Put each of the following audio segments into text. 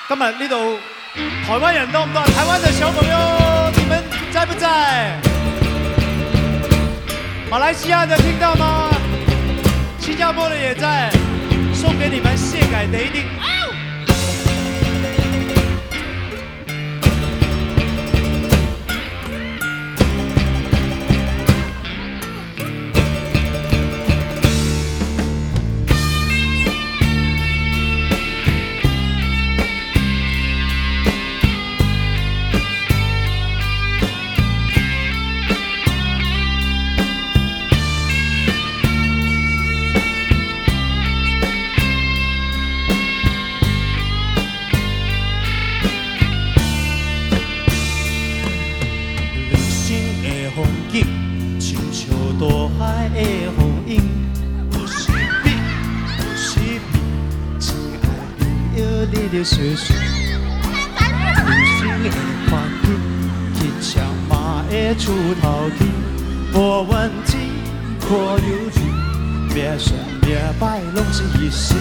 今日呢度台灣人多唔多？台灣的小朋友，你們在不在？馬來西亞的聽到嗎？新加坡的也在，送給你們謝改的一定。亲像大海的风涌，有时比，有时比，亲爱朋友，你着小心。人生的环境，去车嘛会出头天，无怨天，无尤人，命顺命歹拢是一生。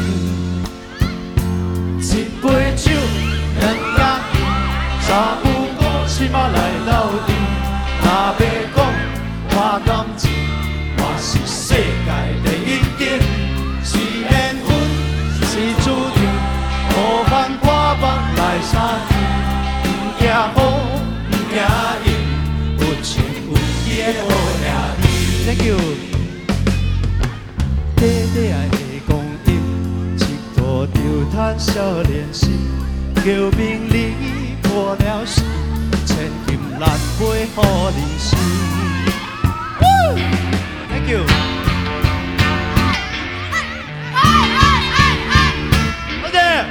一杯酒，两家甜，三不五时嘛来斗阵，若要讲。我感情，我是世界第一等，是缘分，是注定，无凡破腹来相见，不惊好，不惊阴，有情有义的好兄弟。Thank you。短短的光阴，一度就叹少年心，求名利破了时，千金难买好人生。Thank you。好的。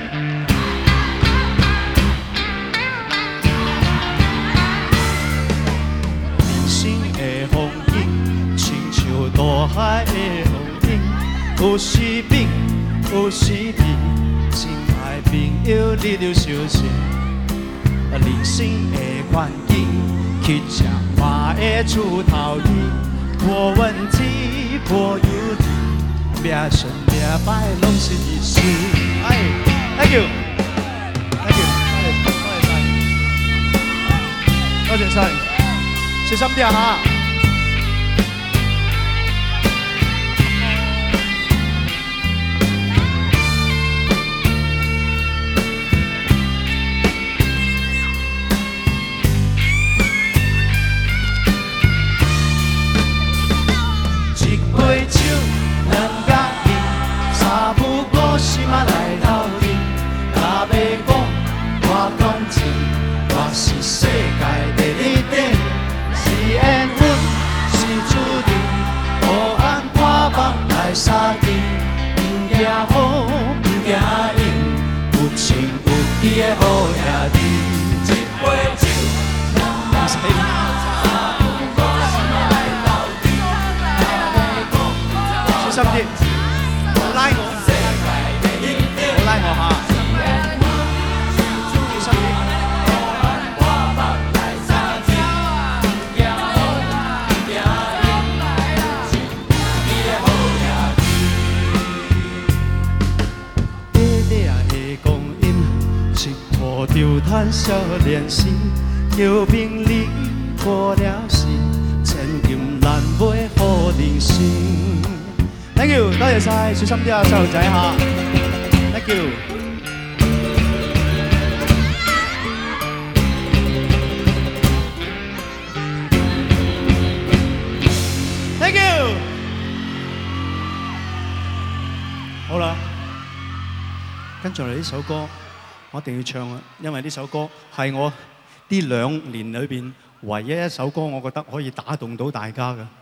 人生的风景，亲像大海的风涌，有时平，有时平，亲爱朋友，你着小心。人生的环境，去吃嘛会出头天。无问题，无忧虑，命顺命歹拢是一时。哎 ，Thank you，Thank you，多謝晒，小心啲啊！杯酒，两家甜，三不五时嘛来斗阵。若要讲我感情，我是世界第一等，是缘分，是注定，无按破腹来相见，不惊好，不惊阴，有情有义的好兄弟。一杯酒，两家甜。小心啲，唔好拉我，唔好拉我嚇。小心啲。短短的光阴，一途就叹少年心，求名利破了时，千金难买好人生。Thank you， 多謝晒，小心啲啊，細路仔嚇。Thank you。Thank you。好啦，跟住嚟呢首歌，我一定要唱啊，因為呢首歌係我呢2年裏邊唯一一首歌，我覺得可以打動到大家嘅。